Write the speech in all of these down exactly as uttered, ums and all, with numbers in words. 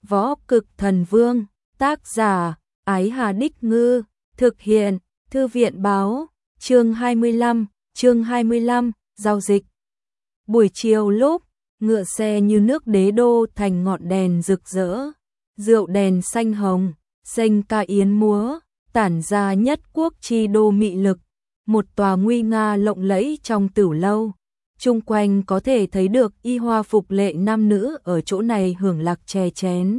Võ Cực Thần Vương, tác giả, Ái Hà Đích Ngư, thực hiện, Thư viện Báo, chương hai mươi lăm, chương hai mươi lăm, giao dịch. Buổi chiều lúc, ngựa xe như nước đế đô thành ngọn đèn rực rỡ, rượu đèn xanh hồng, xanh ca yến múa, tản ra nhất quốc chi đô mị lực, một tòa nguy nga lộng lẫy trong tửu lâu. Chung quanh có thể thấy được y hoa phục lệ nam nữ ở chỗ này hưởng lạc chè chén.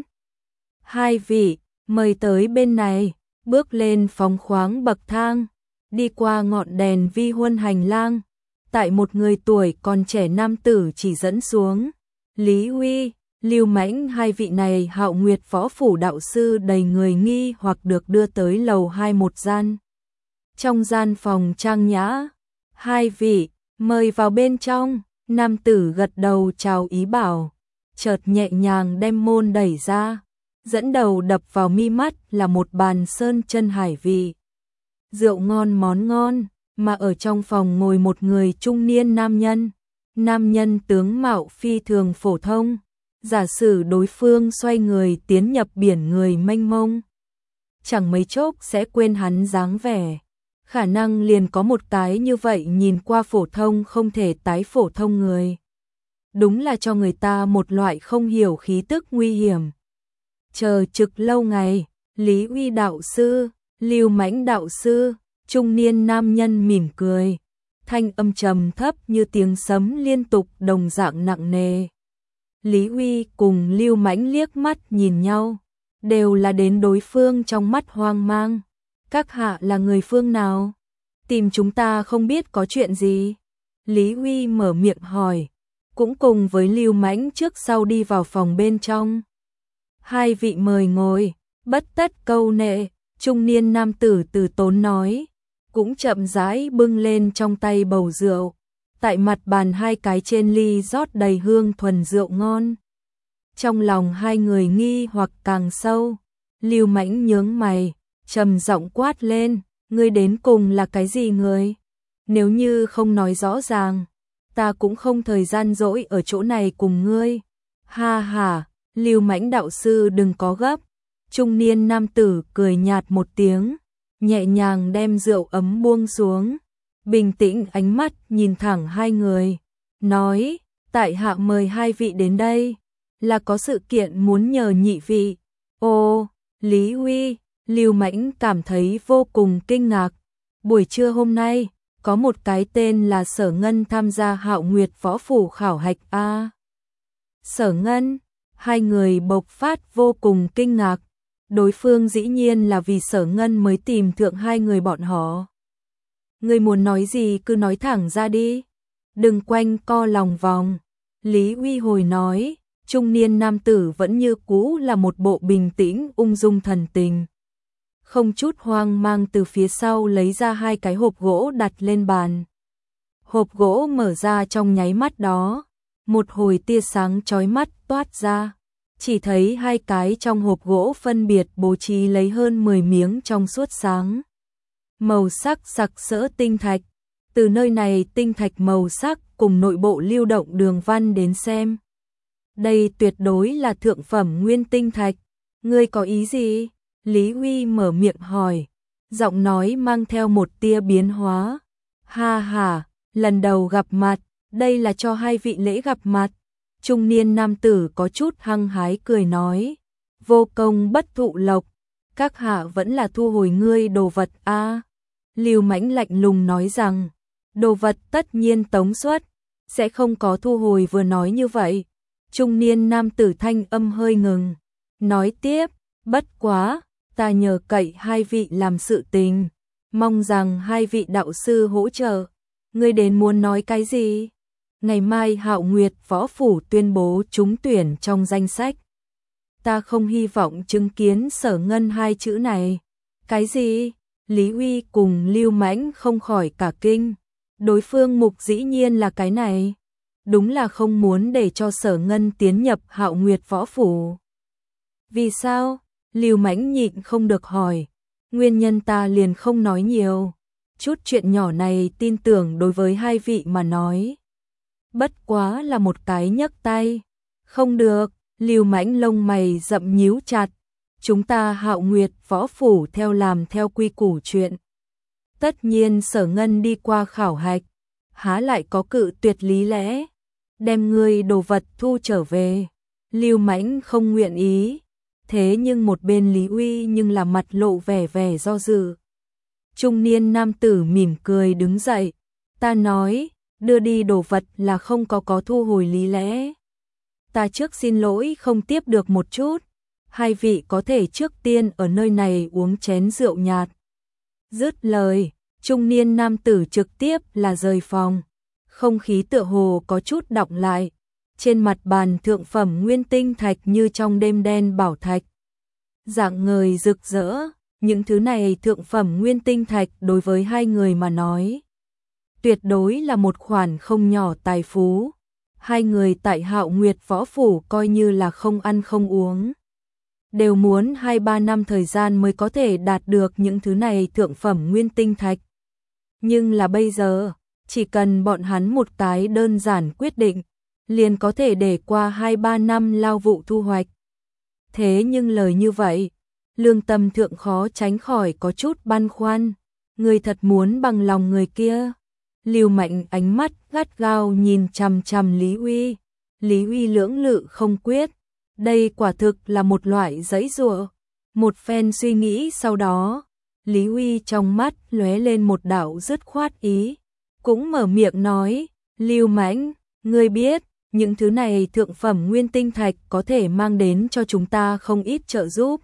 Hai vị, mời tới bên này, bước lên phóng khoáng bậc thang, đi qua ngọn đèn vi huân hành lang, tại một người tuổi còn trẻ nam tử chỉ dẫn xuống. Lý Huy, Lưu Mãnh, hai vị này Hạo Nguyệt võ phủ đạo sư đầy người nghi hoặc được đưa tới lầu hai một gian. Trong gian phòng trang nhã, hai vị, mời vào bên trong, nam tử gật đầu chào ý bảo, chợt nhẹ nhàng đem môn đẩy ra, dẫn đầu đập vào mi mắt là một bàn sơn chân hải vị. Rượu ngon món ngon, mà ở trong phòng ngồi một người trung niên nam nhân, nam nhân tướng mạo phi thường phổ thông, giả sử đối phương xoay người tiến nhập biển người mênh mông, chẳng mấy chốc sẽ quên hắn dáng vẻ. Khả năng liền có một cái như vậy nhìn qua phổ thông không thể tái phổ thông người. Đúng là cho người ta một loại không hiểu khí tức nguy hiểm. Chờ trực lâu ngày, Lý Huy đạo sư, Lưu Mãnh đạo sư, trung niên nam nhân mỉm cười, thanh âm trầm thấp như tiếng sấm liên tục đồng dạng nặng nề. Lý Huy cùng Lưu Mãnh liếc mắt nhìn nhau, đều là đến đối phương trong mắt hoang mang. Các hạ là người phương nào? Tìm chúng ta không biết có chuyện gì? Lý Huy mở miệng hỏi, cũng cùng với Lưu Mãnh trước sau đi vào phòng bên trong. Hai vị mời ngồi, bất tất câu nệ, trung niên nam tử từ tốn nói, cũng chậm rãi bưng lên trong tay bầu rượu, tại mặt bàn hai cái trên ly rót đầy hương thuần rượu ngon. Trong lòng hai người nghi hoặc càng sâu, Lưu Mãnh nhướng mày, trầm giọng quát lên, ngươi đến cùng là cái gì người? Nếu như không nói rõ ràng, ta cũng không thời gian dỗi ở chỗ này cùng ngươi. Ha ha, Lưu Mãnh đạo sư đừng có gấp. Trung niên nam tử cười nhạt một tiếng, nhẹ nhàng đem rượu ấm buông xuống, bình tĩnh ánh mắt nhìn thẳng hai người, nói, tại hạ mời hai vị đến đây, là có sự kiện muốn nhờ nhị vị. Ô, Lý Huy, Lưu Mãnh cảm thấy vô cùng kinh ngạc. Buổi trưa hôm nay, có một cái tên là Sở Ngân tham gia Hạo Nguyệt võ phủ khảo hạch a. Sở Ngân, hai người bộc phát vô cùng kinh ngạc. Đối phương dĩ nhiên là vì Sở Ngân mới tìm thượng hai người bọn họ. Ngươi muốn nói gì cứ nói thẳng ra đi, đừng quanh co lòng vòng. Lý Huy hồi nói, trung niên nam tử vẫn như cũ là một bộ bình tĩnh ung dung thần tình. Không chút hoang mang từ phía sau lấy ra hai cái hộp gỗ đặt lên bàn. Hộp gỗ mở ra trong nháy mắt đó, một hồi tia sáng chói mắt toát ra. Chỉ thấy hai cái trong hộp gỗ phân biệt bố trí lấy hơn mười miếng trong suốt sáng. Màu sắc sặc sỡ tinh thạch. Từ nơi này tinh thạch màu sắc cùng nội bộ lưu động đường văn đến xem. Đây tuyệt đối là thượng phẩm nguyên tinh thạch. Ngươi có ý gì? Lý Huy mở miệng hỏi, giọng nói mang theo một tia biến hóa. Ha ha, lần đầu gặp mặt, đây là cho hai vị lễ gặp mặt. Trung niên nam tử có chút hăng hái cười nói, vô công bất thụ lộc, các hạ vẫn là thu hồi ngươi đồ vật a. À. Lưu Mãnh lạnh lùng nói rằng, đồ vật tất nhiên tống xuất, sẽ không có thu hồi vừa nói như vậy. Trung niên nam tử thanh âm hơi ngừng, nói tiếp, bất quá, ta nhờ cậy hai vị làm sự tình, mong rằng hai vị đạo sư hỗ trợ. Ngươi đến muốn nói cái gì? Ngày mai Hạo Nguyệt võ phủ tuyên bố trúng tuyển trong danh sách. Ta không hy vọng chứng kiến Sở Ngân hai chữ này. Cái gì? Lý Huy cùng Lưu Mãnh không khỏi cả kinh. Đối phương mục dĩ nhiên là cái này. Đúng là không muốn để cho Sở Ngân tiến nhập Hạo Nguyệt võ phủ. Vì sao? Lưu Mãnh nhịn không được hỏi. Nguyên nhân ta liền không nói nhiều. Chút chuyện nhỏ này tin tưởng đối với hai vị mà nói, bất quá là một cái nhấc tay. Không được, Lưu Mãnh lông mày rậm nhíu chặt, chúng ta Hạo Nguyệt võ phủ theo làm theo quy củ chuyện. Tất nhiên Sở Ngân đi qua khảo hạch, há lại có cự tuyệt lý lẽ, đem ngươi đồ vật thu trở về. Lưu Mãnh không nguyện ý, thế nhưng một bên Lý Uy nhưng là mặt lộ vẻ vẻ do dự. Trung niên nam tử mỉm cười đứng dậy, ta nói, đưa đi đồ vật là không có có thu hồi lý lẽ. Ta trước xin lỗi không tiếp được một chút, hai vị có thể trước tiên ở nơi này uống chén rượu nhạt. Dứt lời, trung niên nam tử trực tiếp là rời phòng, không khí tựa hồ có chút đọng lại, trên mặt bàn thượng phẩm nguyên tinh thạch như trong đêm đen bảo thạch. Dạng ngời rực rỡ, những thứ này thượng phẩm nguyên tinh thạch đối với hai người mà nói, tuyệt đối là một khoản không nhỏ tài phú. Hai người tại Hạo Nguyệt võ phủ coi như là không ăn không uống, đều muốn hai ba năm thời gian mới có thể đạt được những thứ này thượng phẩm nguyên tinh thạch. Nhưng là bây giờ, chỉ cần bọn hắn một cái đơn giản quyết định, liền có thể để qua hai ba năm lao vụ thu hoạch. Thế nhưng lời như vậy, lương tâm thượng khó tránh khỏi có chút băn khoăn, người thật muốn bằng lòng người kia. Lưu Mạnh ánh mắt gắt gao nhìn chằm chằm Lý Uy, Lý Uy lưỡng lự không quyết, đây quả thực là một loại giãy giụa. Một phen suy nghĩ sau đó, Lý Uy trong mắt lóe lên một đạo dứt khoát ý, cũng mở miệng nói, Lưu Mãnh, ngươi biết, những thứ này thượng phẩm nguyên tinh thạch có thể mang đến cho chúng ta không ít trợ giúp.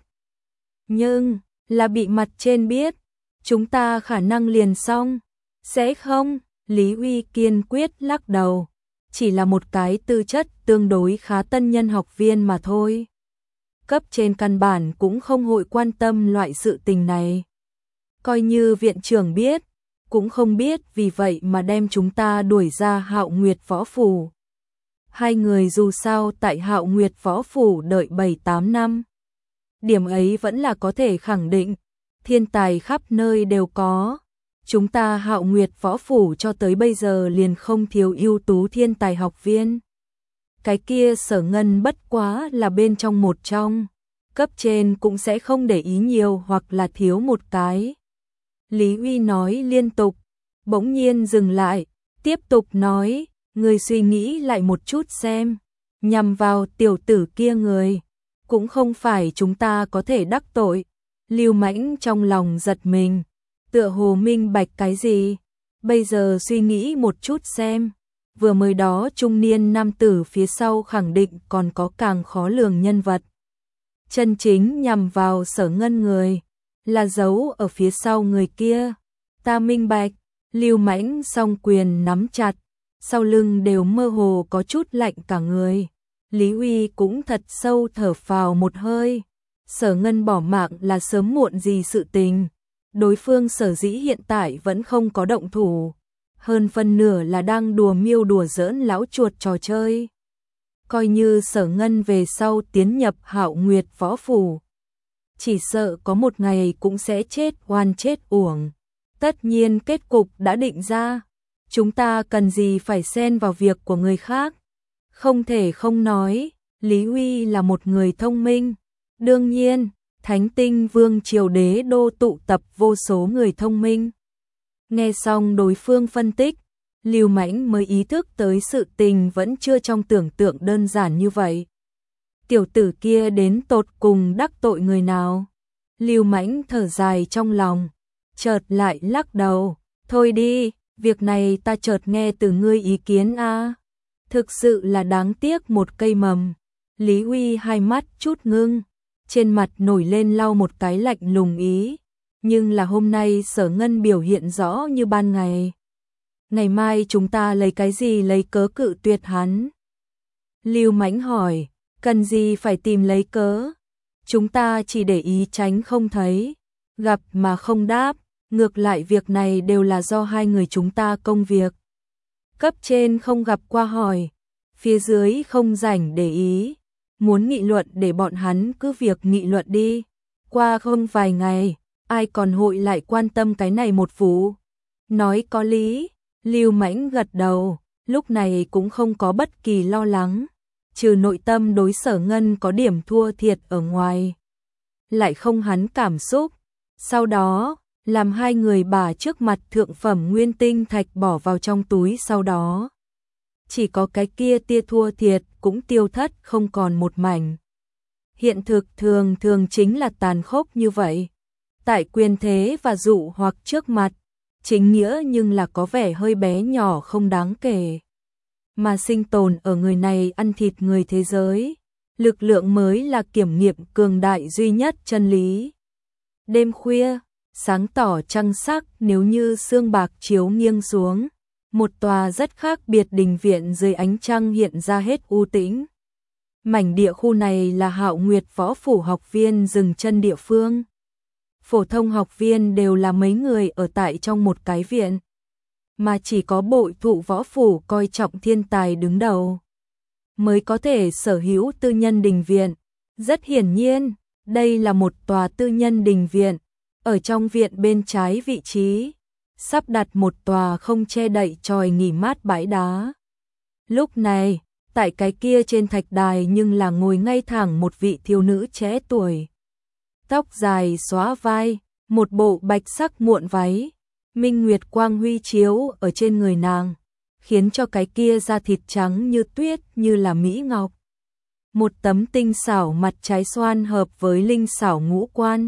Nhưng, là bị mặt trên biết, chúng ta khả năng liền xong, sẽ không? Lý Uy kiên quyết lắc đầu, chỉ là một cái tư chất tương đối khá tân nhân học viên mà thôi. Cấp trên căn bản cũng không hội quan tâm loại sự tình này. Coi như viện trưởng biết, cũng không biết vì vậy mà đem chúng ta đuổi ra Hạo Nguyệt võ phủ. Hai người dù sao tại Hạo Nguyệt võ phủ đợi bảy tám năm. Điểm ấy vẫn là có thể khẳng định, thiên tài khắp nơi đều có. Chúng ta Hạo Nguyệt võ phủ cho tới bây giờ liền không thiếu ưu tú thiên tài học viên. Cái kia Sở Ngân bất quá là bên trong một trong, cấp trên cũng sẽ không để ý nhiều hoặc là thiếu một cái. Lý Uy nói liên tục, bỗng nhiên dừng lại, tiếp tục nói, người suy nghĩ lại một chút xem, nhằm vào tiểu tử kia người, cũng không phải chúng ta có thể đắc tội. Lưu Mãnh trong lòng giật mình, tựa hồ minh bạch cái gì, bây giờ suy nghĩ một chút xem, vừa mới đó trung niên nam tử phía sau khẳng định còn có càng khó lường nhân vật. Chân chính nhằm vào Sở Ngân người, là giấu ở phía sau người kia, ta minh bạch. Lưu Mãnh song quyền nắm chặt, sau lưng đều mơ hồ có chút lạnh cả người. Lý Uy cũng thật sâu thở phào một hơi, Sở Ngân bỏ mạng là sớm muộn gì sự tình. Đối phương sở dĩ hiện tại vẫn không có động thủ, hơn phân nửa là đang đùa miêu đùa giỡn lão chuột trò chơi. Coi như Sở Ngân về sau tiến nhập Hạo Nguyệt võ phủ, chỉ sợ có một ngày cũng sẽ chết oan chết uổng. Tất nhiên kết cục đã định ra, chúng ta cần gì phải xen vào việc của người khác. Không thể không nói, Lý Uy là một người thông minh. Đương nhiên, Thánh Tinh Vương triều đế đô tụ tập vô số người thông minh. Nghe xong đối phương phân tích, Lưu Mãnh mới ý thức tới sự tình vẫn chưa trong tưởng tượng đơn giản như vậy. Tiểu tử kia đến tột cùng đắc tội người nào? Lưu Mãnh thở dài trong lòng, chợt lại lắc đầu, thôi đi, việc này ta chợt nghe từ ngươi ý kiến a. Thực sự là đáng tiếc một cây mầm. Lý Uy hai mắt chút ngưng, trên mặt nổi lên lau một cái lạnh lùng ý, nhưng là hôm nay Sở Ngân biểu hiện rõ như ban ngày. Ngày mai chúng ta lấy cái gì lấy cớ cự tuyệt hắn? Lưu Mãnh hỏi, cần gì phải tìm lấy cớ? Chúng ta chỉ để ý tránh không thấy, gặp mà không đáp, ngược lại việc này đều là do hai người chúng ta công việc. Cấp trên không gặp qua hỏi, phía dưới không rảnh để ý, muốn nghị luận để bọn hắn cứ việc nghị luận đi. Qua không vài ngày, ai còn hội lại quan tâm cái này một vụ. Nói có lý, Lưu Mãnh gật đầu, lúc này cũng không có bất kỳ lo lắng. trừ nội tâm đối Sở Ngân có điểm thua thiệt ở ngoài, lại không hắn cảm xúc. Sau đó, làm hai người bà trước mặt thượng phẩm nguyên tinh thạch bỏ vào trong túi, sau đó chỉ có cái kia tia thua thiệt cũng tiêu thất không còn một mảnh. Hiện thực thường thường chính là tàn khốc như vậy. Tại quyền thế và dụ hoặc trước mặt, chính nghĩa nhưng là có vẻ hơi bé nhỏ không đáng kể. Mà sinh tồn ở người này ăn thịt người thế giới, lực lượng mới là kiểm nghiệm cường đại duy nhất chân lý. Đêm khuya, sáng tỏ trăng sắc, nếu như sương bạc chiếu nghiêng xuống, một tòa rất khác biệt đình viện dưới ánh trăng hiện ra hết u tĩnh. Mảnh địa khu này là Hạo Nguyệt Võ Phủ học viên dừng chân địa phương. Phổ thông học viên đều là mấy người ở tại trong một cái viện, mà chỉ có Bội Thụ Võ Phủ coi trọng thiên tài đứng đầu mới có thể sở hữu tư nhân đình viện. Rất hiển nhiên, đây là một tòa tư nhân đình viện. Ở trong viện bên trái vị trí, sắp đặt một tòa không che đậy chòi nghỉ mát bãi đá. Lúc này, tại cái kia trên thạch đài nhưng là ngồi ngay thẳng một vị thiếu nữ trẻ tuổi. Tóc dài xóa vai, một bộ bạch sắc muộn váy, minh nguyệt quang huy chiếu ở trên người nàng, khiến cho cái kia da thịt trắng như tuyết như là mỹ ngọc. Một tấm tinh xảo mặt trái xoan hợp với linh xảo ngũ quan.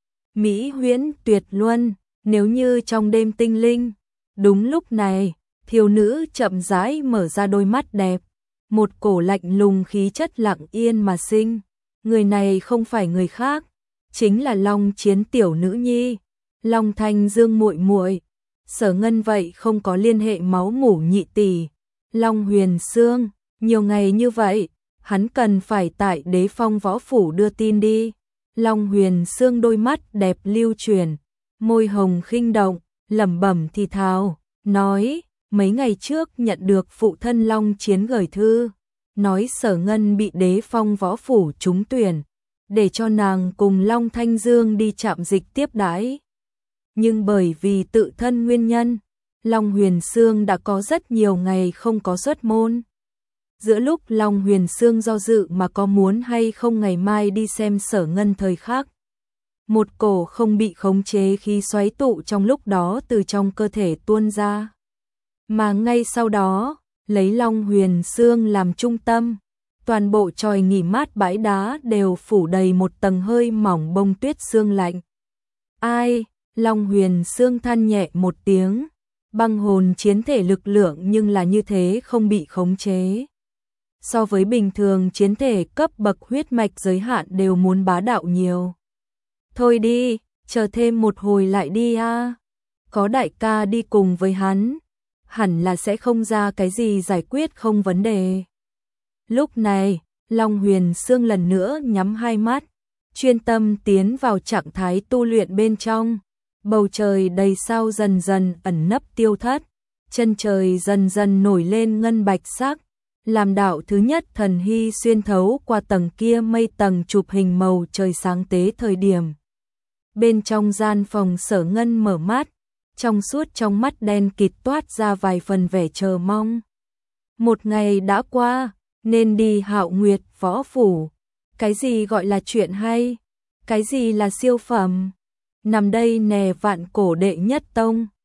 Mỹ huyễn tuyệt luân, nếu như trong đêm tinh linh. Đúng lúc này, thiếu nữ chậm rãi mở ra đôi mắt đẹp, một cổ lạnh lùng khí chất lặng yên mà sinh. Người này không phải người khác, chính là Long Chiến tiểu nữ nhi, Long Thanh Dương muội muội. Sở Ngân vậy không có liên hệ máu mủ nhị tỷ, Long Huyền Sương, nhiều ngày như vậy, hắn cần phải tại Đế Phong Võ Phủ đưa tin đi. Long Huyền Sương đôi mắt đẹp lưu chuyển, môi hồng khinh động, lẩm bẩm thì thào, nói, mấy ngày trước nhận được phụ thân Long Chiến gửi thư, nói Sở Ngân bị Đế Phong Võ Phủ trúng tuyển, để cho nàng cùng Long Thanh Dương đi trạm dịch tiếp đãi. Nhưng bởi vì tự thân nguyên nhân, Long Huyền Sương đã có rất nhiều ngày không có xuất môn. Giữa lúc Long Huyền Sương do dự mà có muốn hay không ngày mai đi xem Sở Ngân thời khắc, một cổ không bị khống chế khí xoáy tụ trong lúc đó từ trong cơ thể tuôn ra. Mà ngay sau đó, lấy Long Huyền Sương làm trung tâm, toàn bộ chòi nghỉ mát bãi đá đều phủ đầy một tầng hơi mỏng bông tuyết sương lạnh. Ai? Long Huyền Sương than nhẹ một tiếng, băng hồn chiến thể lực lượng nhưng là như thế không bị khống chế. So với bình thường chiến thể cấp bậc huyết mạch giới hạn đều muốn bá đạo nhiều. Thôi đi, chờ thêm một hồi lại đi a. Có đại ca đi cùng với hắn, hẳn là sẽ không ra cái gì giải quyết không vấn đề. Lúc này, Long Huyền Sương lần nữa nhắm hai mắt, chuyên tâm tiến vào trạng thái tu luyện bên trong. Bầu trời đầy sao dần dần ẩn nấp tiêu thất, chân trời dần dần nổi lên ngân bạch sắc, làm đạo thứ nhất thần hy xuyên thấu qua tầng kia mây tầng chụp hình màu trời sáng tế thời điểm. Bên trong gian phòng Sở Ngân mở mắt, trong suốt trong mắt đen kịt toát ra vài phần vẻ chờ mong. Một ngày đã qua, nên đi Hạo Nguyệt Võ Phủ. Cái gì gọi là chuyện hay? Cái gì là siêu phẩm? Nằm đây nè vạn cổ đệ nhất tông,